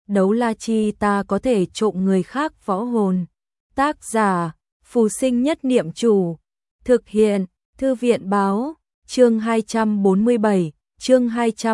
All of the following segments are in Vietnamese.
Đấu la chi ta có thể trộm người khác võ hồn. Tác giả, Phù Sinh Nhất Niệm Chủ. Thực hiện, Thư viện Báo. Chương 247, chương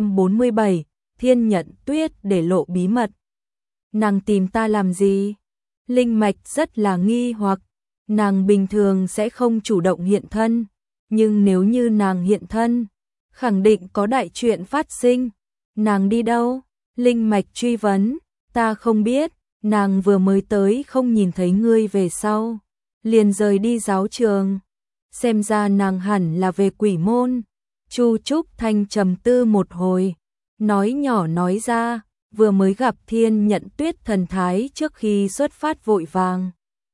247, Thiên Nhận Tuyết để lộ bí mật. Nàng tìm ta làm gì? Linh Mạch rất là nghi hoặc. Nàng bình thường sẽ không chủ động hiện thân, nhưng nếu như nàng hiện thân, khẳng định có đại chuyện phát sinh. Nàng đi đâu? Linh Mạch truy vấn. Ta không biết, nàng vừa mới tới không nhìn thấy ngươi về sau, liền rời đi giáo trường. Xem ra nàng hẳn là về Quỷ Môn. Chu Trúc Thanh trầm tư một hồi, nói nhỏ nói ra, vừa mới gặp Thiên Nhận Tuyết thần thái trước khi xuất phát vội vàng.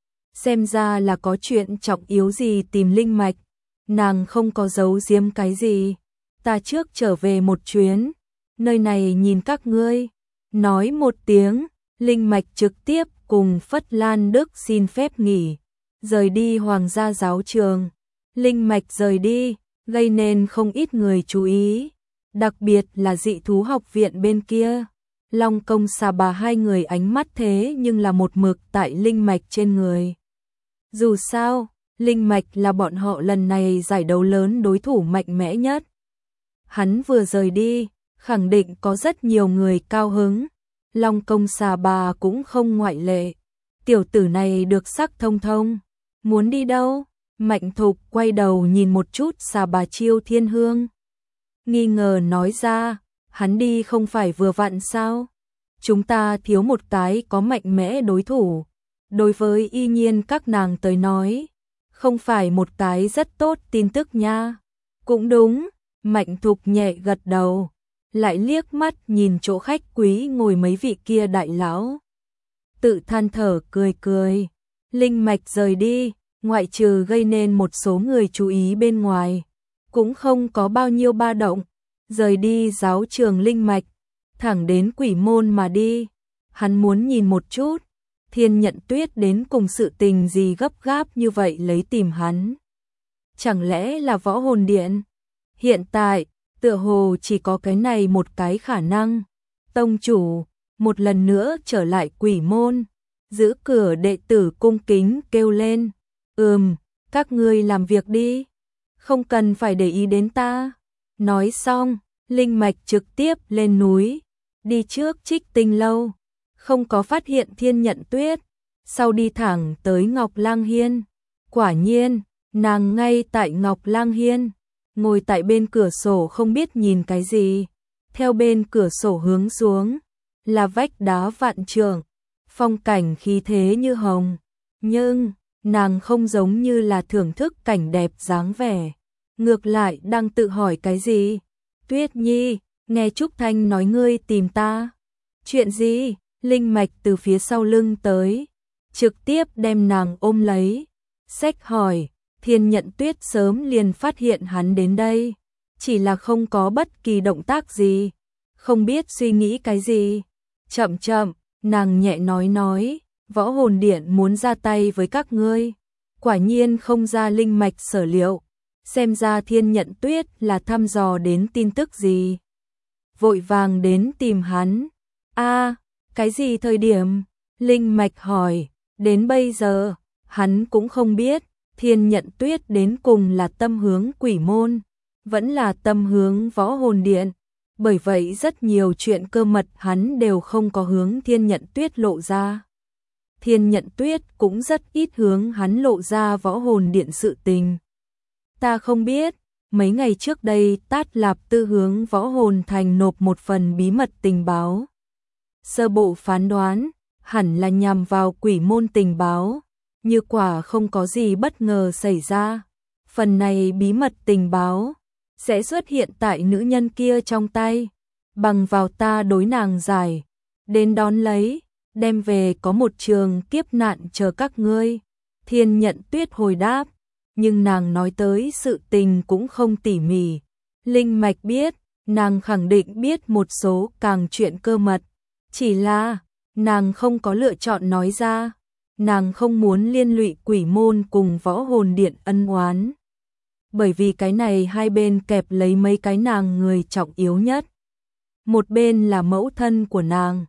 Xem ra là có chuyện trọng yếu gì tìm Linh Mạch, nàng không có giấu giếm cái gì. Ta trước trở về một chuyến, nơi này nhìn các ngươi. Nói một tiếng, Linh Mạch trực tiếp cùng Phất Lan Đức xin phép nghỉ, rời đi Hoàng gia giáo trường. Linh Mạch rời đi, gây nên không ít người chú ý, đặc biệt là dị thú học viện bên kia. Long Công Xà Bà hai người ánh mắt thế nhưng là một mực tại Linh Mạch trên người. Dù sao, Linh Mạch là bọn họ lần này giải đấu lớn đối thủ mạnh mẽ nhất. Hắn vừa rời đi, khẳng định có rất nhiều người cao hứng. Long Công Xà Bà cũng không ngoại lệ. Tiểu tử này được sắc thông thông. Muốn đi đâu? Mạnh Thục quay đầu nhìn một chút Xà Bà Chiêu Thiên Hương, nghi ngờ nói ra, hắn đi không phải vừa vặn sao? Chúng ta thiếu một cái có mạnh mẽ đối thủ. Đối với Y Nhiên các nàng tới nói, không phải một cái rất tốt tin tức nha. Cũng đúng, Mạnh Thục nhẹ gật đầu, lại liếc mắt nhìn chỗ khách quý ngồi mấy vị kia đại lão. Tự than thở cười cười. Linh Mạch rời đi, ngoại trừ gây nên một số người chú ý bên ngoài, cũng không có bao nhiêu ba động. Rời đi giáo trường Linh Mạch, thẳng đến Quỷ Môn mà đi. Hắn muốn nhìn một chút, Thiên Nhận Tuyết đến cùng sự tình gì gấp gáp như vậy lấy tìm hắn. Chẳng lẽ là Võ Hồn Điện? Hiện tại, tựa hồ chỉ có cái này một cái khả năng. Tông chủ, một lần nữa trở lại Quỷ Môn, giữ cửa đệ tử cung kính kêu lên. Các ngươi làm việc đi, không cần phải để ý đến ta. Nói xong, Linh Mạch trực tiếp lên núi, đi trước Trích Tinh Lâu, không có phát hiện Thiên Nhận Tuyết, sau đi thẳng tới Ngọc Lang Hiên. Quả nhiên, nàng ngay tại Ngọc Lang Hiên, ngồi tại bên cửa sổ không biết nhìn cái gì. Theo bên cửa sổ hướng xuống, là vách đá vạn trượng, phong cảnh khí thế như hồng, nhưng nàng không giống như là thưởng thức cảnh đẹp dáng vẻ, ngược lại đang tự hỏi cái gì. Tuyết Nhi, nghe Trúc Thanh nói ngươi tìm ta. Chuyện gì? Linh Mạch từ phía sau lưng tới, trực tiếp đem nàng ôm lấy, xách hỏi. Thiên Nhận Tuyết sớm liền phát hiện hắn đến đây, chỉ là không có bất kỳ động tác gì, không biết suy nghĩ cái gì. Chậm chậm, nàng nhẹ nói, Võ Hồn Điện muốn ra tay với các ngươi. Quả nhiên không ra Linh Mạch sở liệu, xem ra Thiên Nhận Tuyết là thăm dò đến tin tức gì, vội vàng đến tìm hắn. Cái gì thời điểm? Linh Mạch hỏi. Đến bây giờ, hắn cũng không biết Thiên Nhận Tuyết đến cùng là tâm hướng Quỷ Môn, vẫn là tâm hướng Võ Hồn Điện. Bởi vậy rất nhiều chuyện cơ mật hắn đều không có hướng Thiên Nhận Tuyết lộ ra. Thiên Nhận Tuyết cũng rất ít hướng hắn lộ ra Võ Hồn Điện sự tình. Ta không biết, mấy ngày trước đây Tát Lạp Tư hướng Võ Hồn Thành nộp một phần bí mật tình báo. Sơ bộ phán đoán, hẳn là nhằm vào Quỷ Môn tình báo, như quả không có gì bất ngờ xảy ra. Phần này bí mật tình báo sẽ xuất hiện tại nữ nhân kia trong tay, bằng vào ta đối nàng giải, đến đón lấy, đem về có một trường kiếp nạn chờ các ngươi. Thiên Nhận Tuyết hồi đáp, nhưng nàng nói tới sự tình cũng không tỉ mỉ. Linh Mạch biết, nàng khẳng định biết một số càng chuyện cơ mật, chỉ là nàng không có lựa chọn nói ra. Nàng không muốn liên lụy Quỷ Môn cùng Võ Hồn Điện ân oán, bởi vì cái này hai bên kẹp lấy mấy cái nàng người trọng yếu nhất. Một bên là mẫu thân của nàng,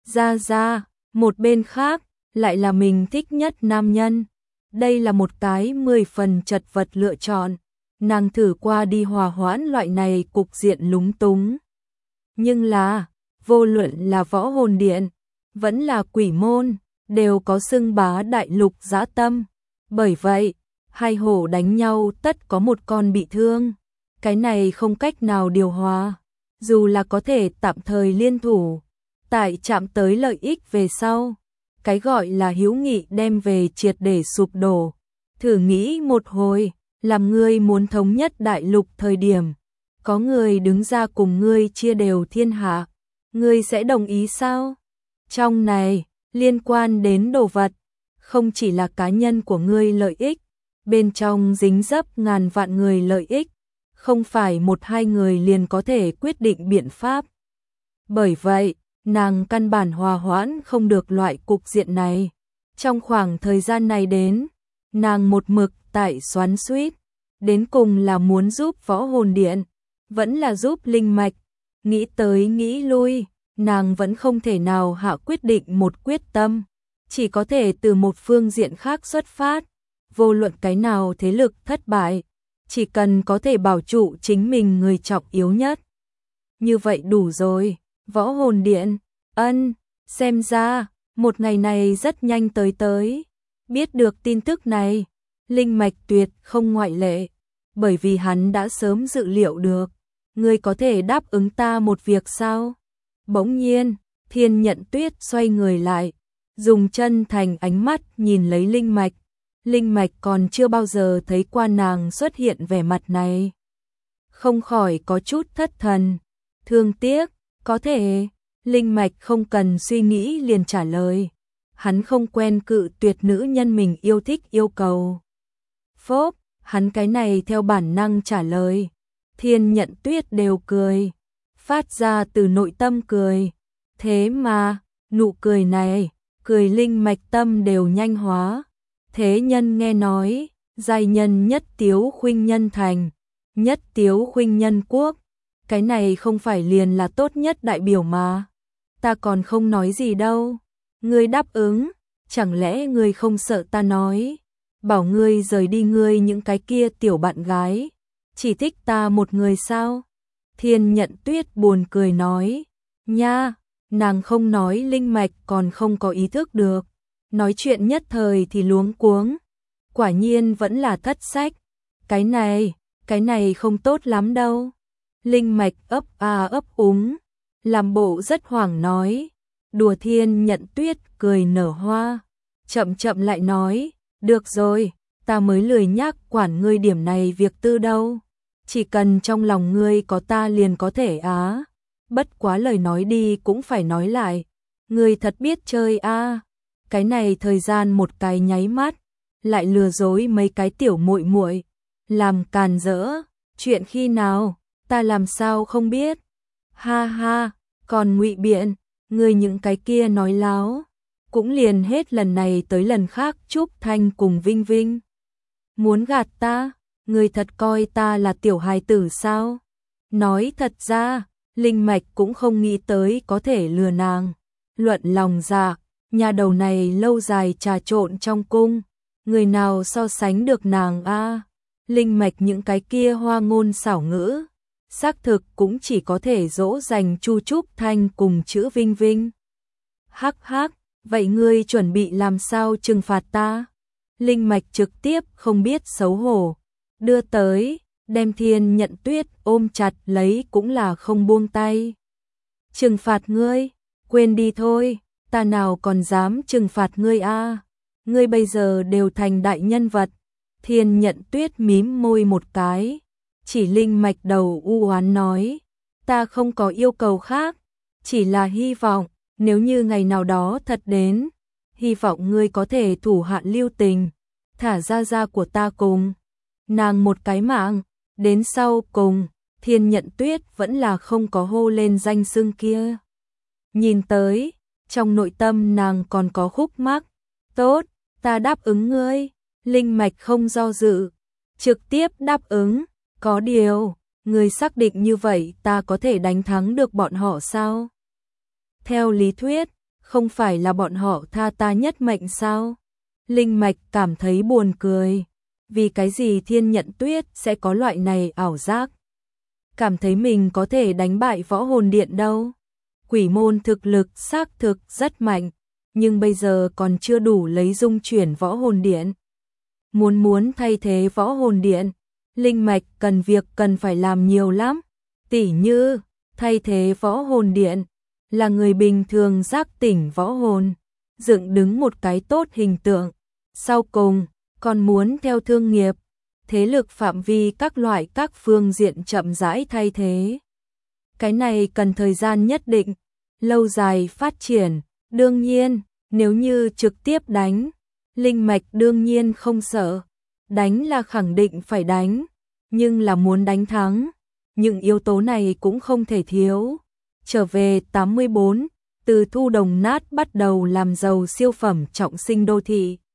Ra, một bên khác, lại là mình thích nhất nam nhân. Đây là một cái 10 phần chật vật lựa chọn. Nàng thử qua đi hòa hoãn loại này cục diện lúng túng. Nhưng là, vô luận là võ hồn điện, vẫn là quỷ môn, đều có xưng bá đại lục dã tâm. Bởi vậy, hai hổ đánh nhau tất có một con bị thương. Cái này không cách nào điều hòa. Dù là có thể tạm thời liên thủ, tại chạm tới lợi ích về sau. Cái gọi là hữu nghị đem về triệt để sụp đổ. Thử nghĩ một hồi, làm ngươi muốn thống nhất đại lục thời điểm. Có người đứng ra cùng ngươi chia đều thiên hạ. Ngươi sẽ đồng ý sao? Trong này, liên quan đến đồ vật, không chỉ là cá nhân của ngươi lợi ích, bên trong dính dấp ngàn vạn người lợi ích, không phải một hai người liền có thể quyết định biện pháp. Bởi vậy, nàng căn bản hòa hoãn không được loại cục diện này. Trong khoảng thời gian này đến, nàng một mực tại xoắn xuýt, đến cùng là muốn giúp võ hồn điện, vẫn là giúp linh mạch. Nghĩ tới nghĩ lui, nàng vẫn không thể nào hạ quyết định một quyết tâm, chỉ có thể từ một phương diện khác xuất phát. Vô luận cái nào thế lực thất bại, chỉ cần có thể bảo trụ chính mình người trọng yếu nhất. Như vậy đủ rồi. Võ hồn điện, xem ra, một ngày này rất nhanh tới. Biết được tin tức này, linh mạch tuyệt không ngoại lệ, bởi vì hắn đã sớm dự liệu được. Ngươi có thể đáp ứng ta một việc sao? Bỗng nhiên, Thiên Nhận Tuyết xoay người lại, dùng chân thành ánh mắt nhìn lấy linh mạch. Linh mạch còn chưa bao giờ thấy qua nàng xuất hiện vẻ mặt này. Không khỏi có chút thất thần, thương tiếc, có thể. Linh mạch không cần suy nghĩ liền trả lời. Hắn không quen cự tuyệt nữ nhân mình yêu thích yêu cầu. Phốp, hắn cái này theo bản năng trả lời. Thiên Nhận Tuyết đều cười, phát ra từ nội tâm cười. Thế mà, nụ cười này, cười linh mạch tâm đều nhanh hóa. Thế nhân nghe nói, giai nhân nhất tiếu khuynh nhân thành, nhất tiếu khuynh nhân quốc. Cái này không phải liền là tốt nhất đại biểu mà. Ta còn không nói gì đâu. Ngươi đáp ứng, chẳng lẽ ngươi không sợ ta nói, bảo ngươi rời đi ngươi những cái kia tiểu bạn gái, chỉ thích ta một người sao? Thiên Nhận Tuyết buồn cười nói, nha, nàng không nói linh mạch còn không có ý thức được. Nói chuyện nhất thời thì luống cuống, quả nhiên vẫn là thất sách. Cái này không tốt lắm đâu. Linh mạch ấp ấp úng, làm bộ rất hoảng nói. Đùa. Thiên Nhận Tuyết cười nở hoa, chậm lại nói, được rồi, ta mới lười nhác quản ngươi điểm này việc tư đâu. Chỉ cần trong lòng ngươi có ta liền có thể á. Bất quá lời nói đi cũng phải nói lại, ngươi thật biết chơi a. Cái này thời gian một cái nháy mắt, lại lừa dối mấy cái tiểu muội muội, làm càn rỡ, chuyện khi nào, ta làm sao không biết. Ha, còn ngụy biện, ngươi những cái kia nói láo, cũng liền hết lần này tới lần khác Trúc Thanh cùng Vinh Vinh. Muốn gạt ta, ngươi thật coi ta là tiểu hài tử sao? Nói thật ra, linh mạch cũng không nghĩ tới có thể lừa nàng. Luận lòng dạ, nhà đầu này lâu dài trà trộn trong cung, người nào so sánh được nàng a? Linh mạch những cái kia hoa ngôn xảo ngữ, xác thực cũng chỉ có thể dỗ dành Chu Trúc Thanh cùng chữ Vinh Vinh. Hắc, vậy ngươi chuẩn bị làm sao trừng phạt ta? Linh mạch trực tiếp không biết xấu hổ, đưa tới, đem Thiên Nhận Tuyết ôm chặt lấy cũng là không buông tay. Trừng phạt ngươi, quên đi thôi, ta nào còn dám trừng phạt ngươi a? Ngươi bây giờ đều thành đại nhân vật. Thiên Nhận Tuyết mím môi một cái, chỉ linh mạch đầu u oán nói, ta không có yêu cầu khác, chỉ là hy vọng, nếu như ngày nào đó thật đến, hy vọng ngươi có thể thủ hạ lưu tình, thả ra của ta cùng nàng một cái mạng. Đến sau cùng, Thiên Nhận Tuyết vẫn là không có hô lên danh xưng kia. Nhìn tới, trong nội tâm nàng còn có khúc mắc. Tốt, ta đáp ứng ngươi. Linh mạch không do dự, trực tiếp đáp ứng. Có điều, ngươi xác định như vậy ta có thể đánh thắng được bọn họ sao? Theo lý thuyết, không phải là bọn họ tha ta nhất mệnh sao? Linh Mạch cảm thấy buồn cười, vì cái gì Thiên Nhận Tuyết sẽ có loại này ảo giác? Cảm thấy mình có thể đánh bại Võ Hồn Điện đâu. Quỷ môn thực lực xác thực rất mạnh, nhưng bây giờ còn chưa đủ lấy dung chuyển Võ Hồn Điện. Muốn thay thế Võ Hồn Điện, Linh Mạch cần việc cần phải làm nhiều lắm, tỉ như thay thế Võ Hồn Điện là người bình thường giác tỉnh võ hồn, dựng đứng một cái tốt hình tượng, sau cùng còn muốn theo thương nghiệp, thế lực phạm vi các loại các phương diện chậm rãi thay thế. Cái này cần thời gian nhất định, lâu dài phát triển, đương nhiên, nếu như trực tiếp đánh, Linh Mạch đương nhiên không sợ, đánh là khẳng định phải đánh, nhưng là muốn đánh thắng, những yếu tố này cũng không thể thiếu. Trở về 84, từ thu đồng nát bắt đầu làm giàu siêu phẩm trọng sinh đô thị.